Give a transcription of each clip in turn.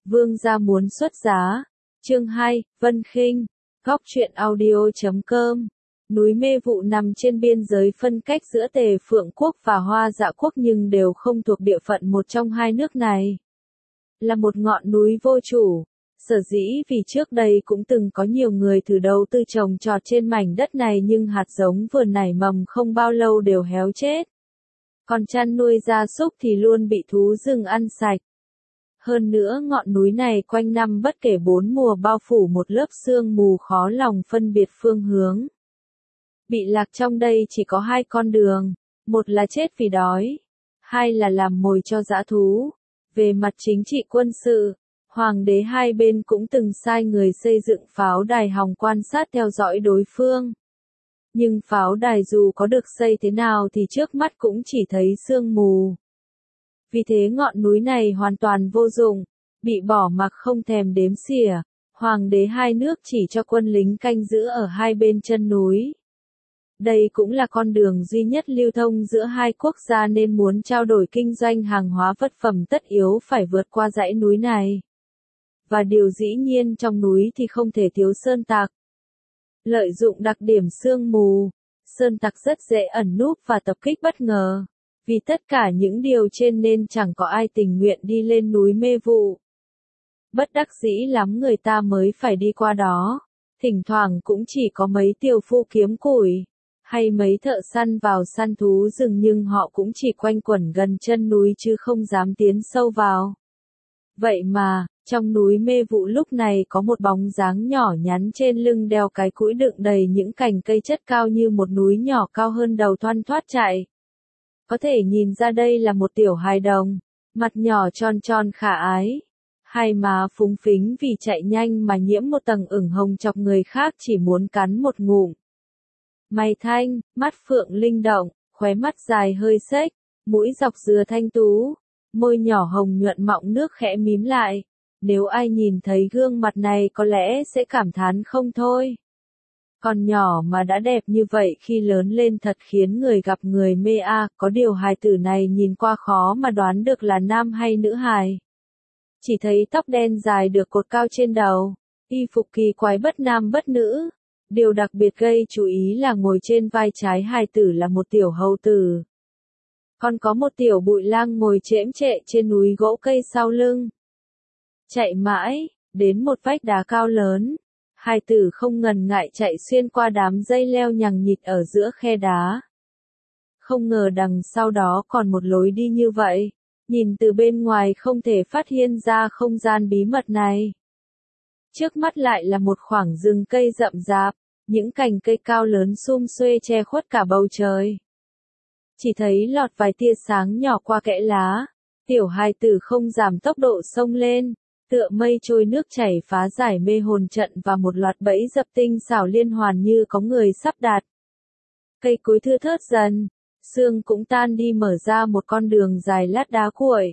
Vương gia muốn xuất giá. Chương 2, Vân Khinh. Góc truyện audio.com. Núi Mê Vụ nằm trên biên giới phân cách giữa Tề Phượng Quốc và Hoa Dạ Quốc nhưng đều không thuộc địa phận một trong hai nước này. Là một ngọn núi vô chủ. Sở dĩ vì trước đây cũng từng có nhiều người thử đầu tư trồng trọt trên mảnh đất này nhưng hạt giống vừa nảy mầm không bao lâu đều héo chết. Còn chăn nuôi gia súc thì luôn bị thú rừng ăn sạch. Hơn nữa ngọn núi này quanh năm bất kể bốn mùa bao phủ một lớp sương mù khó lòng phân biệt phương hướng. Bị lạc trong đây chỉ có hai con đường, một là chết vì đói, hai là làm mồi cho dã thú. Về mặt chính trị quân sự, hoàng đế hai bên cũng từng sai người xây dựng pháo đài hòng quan sát theo dõi đối phương. Nhưng pháo đài dù có được xây thế nào thì trước mắt cũng chỉ thấy sương mù. Vì thế ngọn núi này hoàn toàn vô dụng, bị bỏ mặc không thèm đếm xỉa. Hoàng đế hai nước chỉ cho quân lính canh giữ ở hai bên chân núi. Đây cũng là con đường duy nhất lưu thông giữa hai quốc gia nên muốn trao đổi kinh doanh hàng hóa vật phẩm tất yếu phải vượt qua dãy núi này. Và điều dĩ nhiên trong núi thì không thể thiếu sơn tặc. Lợi dụng đặc điểm sương mù, sơn tặc rất dễ ẩn núp và tập kích bất ngờ. Vì tất cả những điều trên nên chẳng có ai tình nguyện đi lên núi Mê Vụ. Bất đắc dĩ lắm người ta mới phải đi qua đó. Thỉnh thoảng cũng chỉ có mấy tiểu phu kiếm củi, hay mấy thợ săn vào săn thú rừng nhưng họ cũng chỉ quanh quẩn gần chân núi chứ không dám tiến sâu vào. Vậy mà, trong núi Mê Vụ lúc này có một bóng dáng nhỏ nhắn trên lưng đeo cái cũi đựng đầy những cành cây chất cao như một núi nhỏ cao hơn đầu thoăn thoắt chạy. Có thể nhìn ra đây là một tiểu hài đồng, mặt nhỏ tròn tròn khả ái. Hai má phúng phính vì chạy nhanh mà nhiễm một tầng ửng hồng chọc người khác chỉ muốn cắn một ngụm. Mày thanh, mắt phượng linh động, khóe mắt dài hơi xếch, mũi dọc dừa thanh tú, môi nhỏ hồng nhuận mọng nước khẽ mím lại. Nếu ai nhìn thấy gương mặt này có lẽ sẽ cảm thán không thôi. Còn nhỏ mà đã đẹp như vậy khi lớn lên thật khiến người gặp người mê có điều hài tử này nhìn qua khó mà đoán được là nam hay nữ hài. Chỉ thấy tóc đen dài được cột cao trên đầu, y phục kỳ quái bất nam bất nữ. Điều đặc biệt gây chú ý là ngồi trên vai trái hài tử là một tiểu hầu tử. Còn có một tiểu bụi lang ngồi chễm chệ trên núi gỗ cây sau lưng. Chạy mãi, đến một vách đá cao lớn. Hài tử không ngần ngại chạy xuyên qua đám dây leo nhằng nhịt ở giữa khe đá. Không ngờ đằng sau đó còn một lối đi như vậy. Nhìn từ bên ngoài không thể phát hiện ra không gian bí mật này. Trước mắt lại là một khoảng rừng cây rậm rạp, những cành cây cao lớn sum xuê che khuất cả bầu trời. Chỉ thấy lọt vài tia sáng nhỏ qua kẽ lá, tiểu hài tử không giảm tốc độ xông lên, tựa mây trôi nước chảy phá giải mê hồn trận và một loạt bẫy dập tinh xảo liên hoàn như có người sắp đặt. Cây cối thưa thớt dần, sương cũng tan đi mở ra một con đường dài lát đá cuội.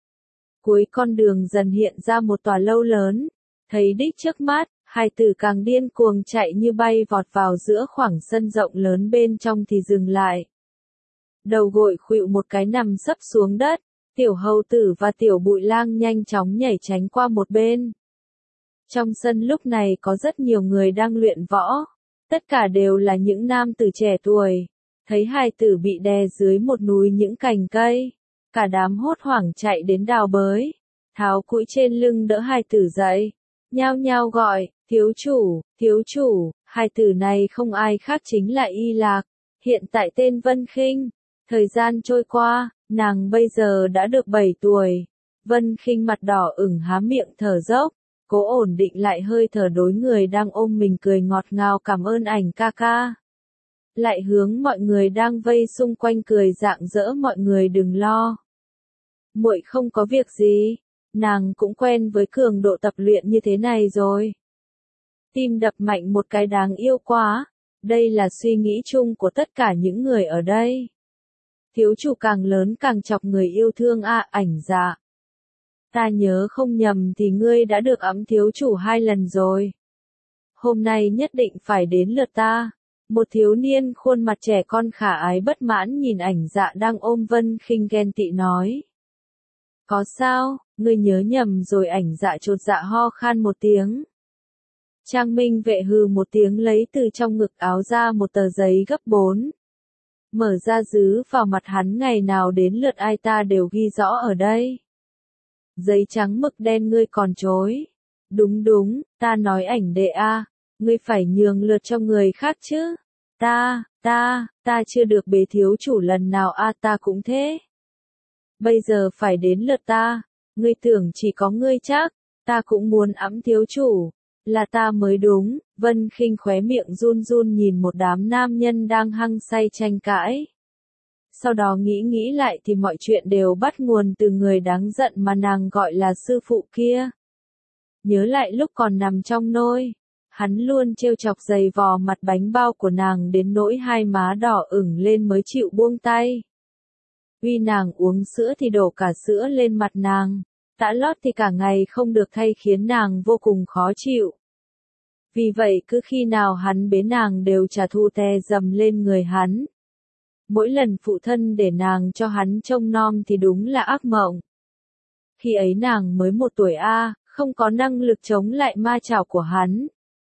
Cuối con đường dần hiện ra một tòa lâu lớn, thấy đích trước mắt, hài tử càng điên cuồng chạy như bay vọt vào giữa khoảng sân rộng lớn bên trong thì dừng lại. Đầu gội khuỵu một cái nằm sấp xuống đất, tiểu hầu tử và tiểu bụi lang nhanh chóng nhảy tránh qua một bên. Trong sân lúc này có rất nhiều người đang luyện võ, tất cả đều là những nam tử trẻ tuổi. Thấy hài tử bị đè dưới một núi những cành cây, cả đám hốt hoảng chạy đến đào bới, tháo cũi trên lưng đỡ hài tử dậy, nhao nhao gọi, thiếu chủ, hài tử này không ai khác chính là Y Lạc, hiện tại tên Vân Khinh. Thời gian trôi qua, nàng bây giờ đã được 7 tuổi, Vân Khinh mặt đỏ ửng há miệng thở dốc, cố ổn định lại hơi thở đối người đang ôm mình cười ngọt ngào cảm ơn ảnh ca ca. Lại hướng mọi người đang vây xung quanh cười rạng rỡ mọi người đừng lo. Muội không có việc gì, nàng cũng quen với cường độ tập luyện như thế này rồi. Tim đập mạnh một cái đáng yêu quá, đây là suy nghĩ chung của tất cả những người ở đây. Thiếu chủ càng lớn càng chọc người yêu thương ảnh dạ. Ta nhớ không nhầm thì ngươi đã được ẵm thiếu chủ 2 lần rồi. Hôm nay nhất định phải đến lượt ta. Một thiếu niên khuôn mặt trẻ con khả ái bất mãn nhìn ảnh dạ đang ôm Vân Khinh ghen tị nói. Có sao, Ngươi nhớ nhầm rồi. Ảnh Dạ chột dạ ho khan một tiếng. Trang Minh Vệ hừ một tiếng lấy từ trong ngực áo ra một tờ giấy gấp 4. Mở ra dứ vào mặt hắn, ngày nào đến lượt ai ta đều ghi rõ ở đây. Giấy trắng mực đen ngươi còn chối. Đúng đúng, ta nói Ảnh đệ a, ngươi phải nhường lượt cho người khác chứ. Ta chưa được bề thiếu chủ lần nào a, ta cũng thế. Bây giờ phải đến lượt ta, ngươi tưởng chỉ có ngươi chắc, ta cũng muốn ẵm thiếu chủ, là ta mới đúng. Vân Khinh khóe miệng run run nhìn một đám nam nhân đang hăng say tranh cãi. Sau đó nghĩ lại thì mọi chuyện đều bắt nguồn từ người đáng giận mà nàng gọi là sư phụ kia. Nhớ lại lúc còn nằm trong nôi, hắn luôn trêu chọc giày vò mặt bánh bao của nàng đến nỗi hai má đỏ ửng lên mới chịu buông tay. Uy nàng uống sữa thì đổ cả sữa lên mặt nàng, tã lót thì cả ngày không được thay khiến nàng vô cùng khó chịu. Vì vậy cứ khi nào hắn bế nàng đều trả thù tè dầm lên người hắn. Mỗi lần phụ thân để nàng cho hắn trông nom thì đúng là ác mộng. Khi ấy nàng mới 1 tuổi a, không có năng lực chống lại ma chảo của hắn.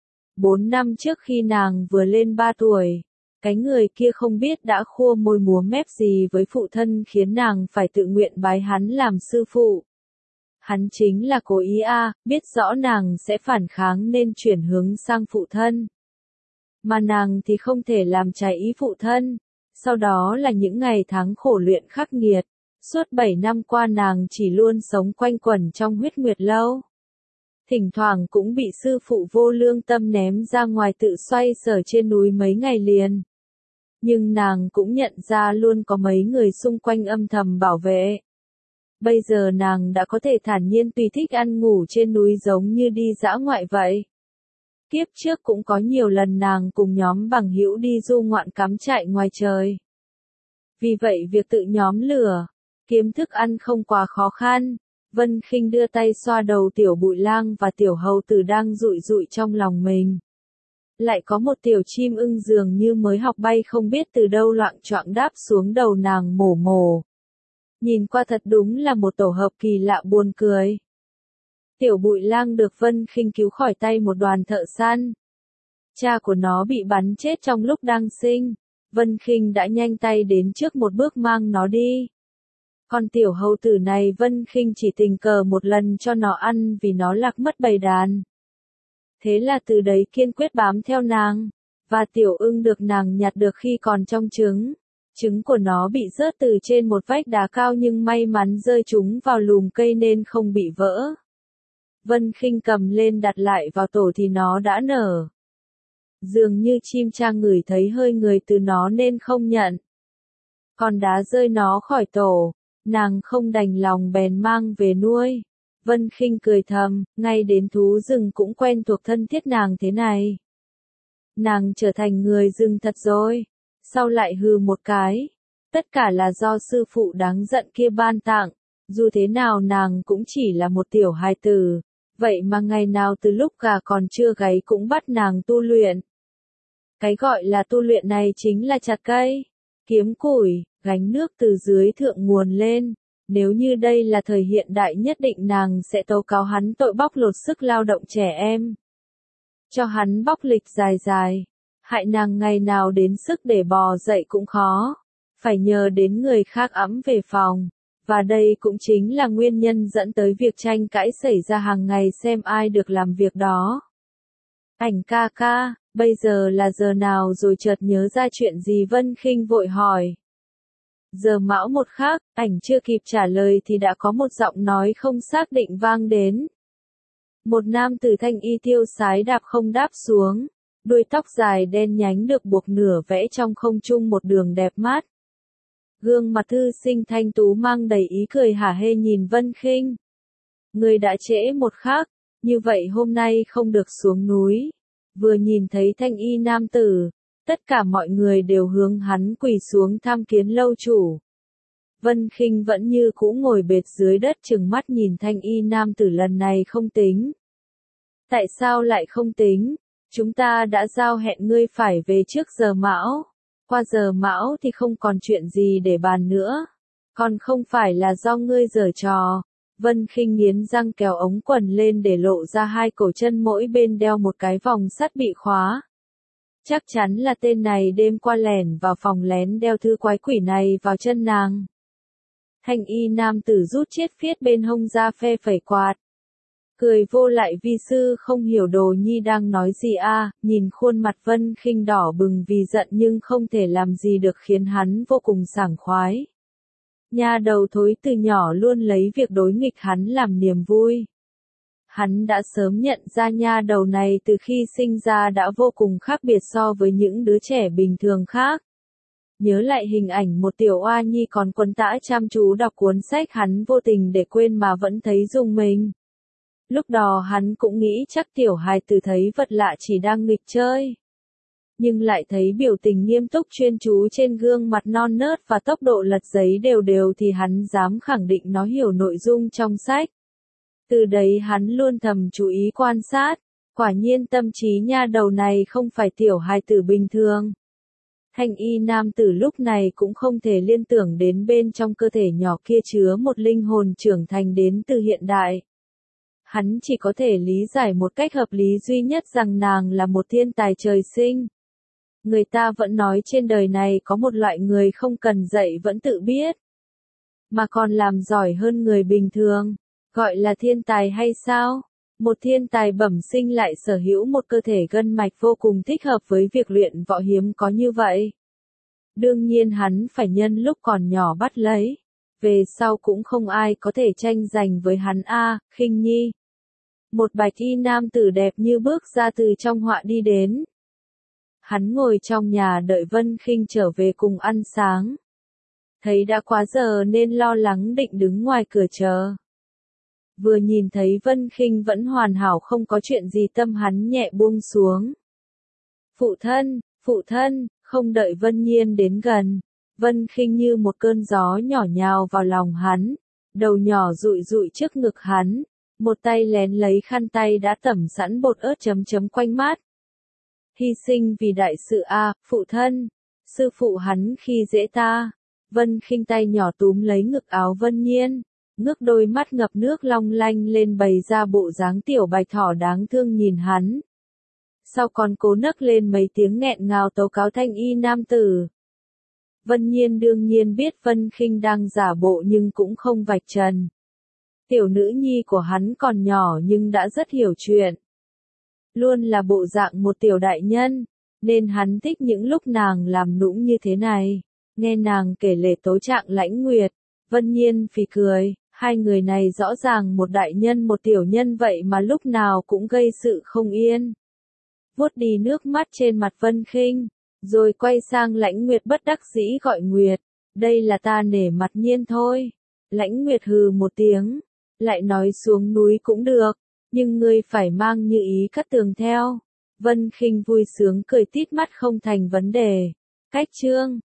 4 năm trước khi nàng vừa lên 3 tuổi, cái người kia không biết đã khua môi múa mép gì với phụ thân khiến nàng phải tự nguyện bái hắn làm sư phụ. Hắn chính là cố ý a, biết rõ nàng sẽ phản kháng nên chuyển hướng sang phụ thân. Mà nàng thì không thể làm trái ý phụ thân. Sau đó là những ngày tháng khổ luyện khắc nghiệt. Suốt 7 năm qua nàng chỉ luôn sống quanh quẩn trong huyết nguyệt lâu. Thỉnh thoảng cũng bị sư phụ vô lương tâm ném ra ngoài tự xoay sở trên núi mấy ngày liền. Nhưng nàng cũng nhận ra luôn có mấy người xung quanh âm thầm bảo vệ. Bây giờ nàng đã có thể thản nhiên tùy thích ăn ngủ trên núi giống như đi dã ngoại vậy. Kiếp trước cũng có nhiều lần nàng cùng nhóm bằng hữu đi du ngoạn cắm trại ngoài trời. Vì vậy việc tự nhóm lửa, kiếm thức ăn không quá khó khăn. Vân Khinh đưa tay xoa đầu Tiểu Bụi Lang và Tiểu Hầu Tử đang rụi rụi trong lòng mình. Lại có một tiểu chim ưng dường như mới học bay không biết từ đâu loạng choạng đáp xuống đầu nàng mổ mổ. Nhìn qua thật đúng là một tổ hợp kỳ lạ buồn cười. Tiểu Bụi Lang được Vân Khinh cứu khỏi tay một đoàn thợ săn. Cha của nó bị bắn chết trong lúc đang sinh. Vân Khinh đã nhanh tay đến trước một bước mang nó đi. Còn tiểu hầu tử này Vân Khinh chỉ tình cờ một lần cho nó ăn vì nó lạc mất bầy đàn. Thế là từ đấy kiên quyết bám theo nàng. Và tiểu ưng được nàng nhặt được khi còn trong trứng. Trứng của nó bị rớt từ trên một vách đá cao nhưng may mắn rơi chúng vào lùm cây nên không bị vỡ. Vân Khinh cầm lên đặt lại vào tổ thì nó đã nở. Dường như chim cha ngửi thấy hơi người từ nó nên không nhận. Còn đá rơi nó khỏi tổ, nàng không đành lòng bèn mang về nuôi. Vân Khinh cười thầm, ngay đến thú rừng cũng quen thuộc thân thiết nàng thế này. Nàng trở thành người rừng thật rồi. Sau lại hừ một cái. Tất cả là do sư phụ đáng giận kia ban tặng. Dù thế nào nàng cũng chỉ là một tiểu hài tử. Vậy mà ngày nào từ lúc gà còn chưa gáy cũng bắt nàng tu luyện. Cái gọi là tu luyện này chính là chặt cây, kiếm củi, gánh nước từ dưới thượng nguồn lên. Nếu như đây là thời hiện đại nhất định nàng sẽ tố cáo hắn tội bóc lột sức lao động trẻ em. Cho hắn bóc lịch dài dài. Hại nàng ngày nào đến sức để bò dậy cũng khó. Phải nhờ đến người khác ẵm về phòng. Và đây cũng chính là nguyên nhân dẫn tới việc tranh cãi xảy ra hàng ngày xem ai được làm việc đó. Ảnh ca ca, bây giờ là giờ nào rồi? Chợt nhớ ra chuyện gì Vân Khinh vội hỏi. Giờ mão một khắc, ảnh chưa kịp trả lời thì đã có một giọng nói không xác định vang đến. Một nam tử thanh y tiêu sái đạp không đáp xuống. Đuôi tóc dài đen nhánh được buộc nửa vẽ trong không trung một đường đẹp mắt. Gương mặt thư sinh thanh tú mang đầy ý cười hả hê nhìn Vân Khinh. Người đã trễ một khắc, như vậy hôm nay không được xuống núi. Vừa nhìn thấy thanh y nam tử, tất cả mọi người đều hướng hắn quỳ xuống tham kiến lâu chủ. Vân Khinh vẫn như cũ ngồi bệt dưới đất trừng mắt nhìn thanh y nam tử lần này không tính. Tại sao lại không tính? Chúng ta đã giao hẹn ngươi phải về trước giờ mão. Qua giờ mão thì không còn chuyện gì để bàn nữa. Còn không phải là do ngươi giở trò. Vân Khinh nghiến răng kéo ống quần lên để lộ ra hai cổ chân mỗi bên đeo một cái vòng sắt bị khóa. Chắc chắn là tên này đêm qua lẻn vào phòng lén đeo thứ quái quỷ này vào chân nàng. Thanh y nam tử rút chiết phiết bên hông ra phe phẩy quạt. Cười vô lại vi sư không hiểu Đồ Nhi đang nói gì a, nhìn khuôn mặt Vân Khinh đỏ bừng vì giận nhưng không thể làm gì được khiến hắn vô cùng sảng khoái. Nha đầu thối từ nhỏ luôn lấy việc đối nghịch hắn làm niềm vui. Hắn đã sớm nhận ra nha đầu này từ khi sinh ra đã vô cùng khác biệt so với những đứa trẻ bình thường khác. Nhớ lại hình ảnh một tiểu oa nhi còn quấn tã chăm chú đọc cuốn sách hắn vô tình để quên mà vẫn thấy rùng mình. Lúc đó hắn cũng nghĩ chắc tiểu hài tử thấy vật lạ chỉ đang nghịch chơi. Nhưng lại thấy biểu tình nghiêm túc chuyên chú trên gương mặt non nớt và tốc độ lật giấy đều đều thì hắn dám khẳng định nó hiểu nội dung trong sách. Từ đấy hắn luôn thầm chú ý quan sát, quả nhiên tâm trí nha đầu này không phải tiểu hài tử bình thường. Thanh y nam tử lúc này cũng không thể liên tưởng đến bên trong cơ thể nhỏ kia chứa một linh hồn trưởng thành đến từ hiện đại. Hắn chỉ có thể lý giải một cách hợp lý duy nhất rằng nàng là một thiên tài trời sinh. Người ta vẫn nói trên đời này có một loại người không cần dạy vẫn tự biết, mà còn làm giỏi hơn người bình thường, gọi là thiên tài hay sao? Một thiên tài bẩm sinh lại sở hữu một cơ thể gân mạch vô cùng thích hợp với việc luyện võ hiếm có như vậy. Đương nhiên hắn phải nhân lúc còn nhỏ bắt lấy, về sau cũng không ai có thể tranh giành với hắn a. Khinh Nhi. Một bạch y nam tử đẹp như bước ra từ trong họa đi đến. Hắn ngồi trong nhà đợi Vân Khinh trở về cùng ăn sáng. Thấy đã quá giờ nên lo lắng định đứng ngoài cửa chờ. Vừa nhìn thấy Vân Khinh vẫn hoàn hảo không có chuyện gì tâm hắn nhẹ buông xuống. Phụ thân, không đợi Vân Nhiên đến gần. Vân Khinh như một cơn gió nhỏ nhào vào lòng hắn, đầu nhỏ dụi dụi trước ngực hắn, một tay lén lấy khăn tay đã tẩm sẵn bột ớt chấm chấm quanh mắt. Hy sinh vì đại sự a, phụ thân, sư phụ hắn khi dễ ta. Vân Khinh tay nhỏ túm lấy ngực áo Vân Nhiên, ngước đôi mắt ngập nước long lanh lên bày ra bộ dáng tiểu bạch thỏ đáng thương nhìn hắn. Sau còn cố nấc lên mấy tiếng nghẹn ngào tố cáo thanh y nam tử. Vân Nhiên đương nhiên biết Vân Khinh đang giả bộ nhưng cũng không vạch trần. Tiểu nữ nhi của hắn còn nhỏ nhưng đã rất hiểu chuyện. Luôn là bộ dạng một tiểu đại nhân, nên hắn thích những lúc nàng làm nũng như thế này. Nghe nàng kể lể tố trạng Lãnh Nguyệt, Vân Nhiên phì cười, hai người này rõ ràng một đại nhân một tiểu nhân vậy mà lúc nào cũng gây sự không yên. Vuốt đi nước mắt trên mặt Vân Khinh, rồi quay sang Lãnh Nguyệt bất đắc dĩ gọi Nguyệt, đây là ta nể mặt Nhiên thôi. Lãnh Nguyệt hừ một tiếng, lại nói xuống núi cũng được, nhưng ngươi phải mang Như Ý Cát Tường theo. Vân Khinh vui sướng cười tít mắt không thành vấn đề. Cách chương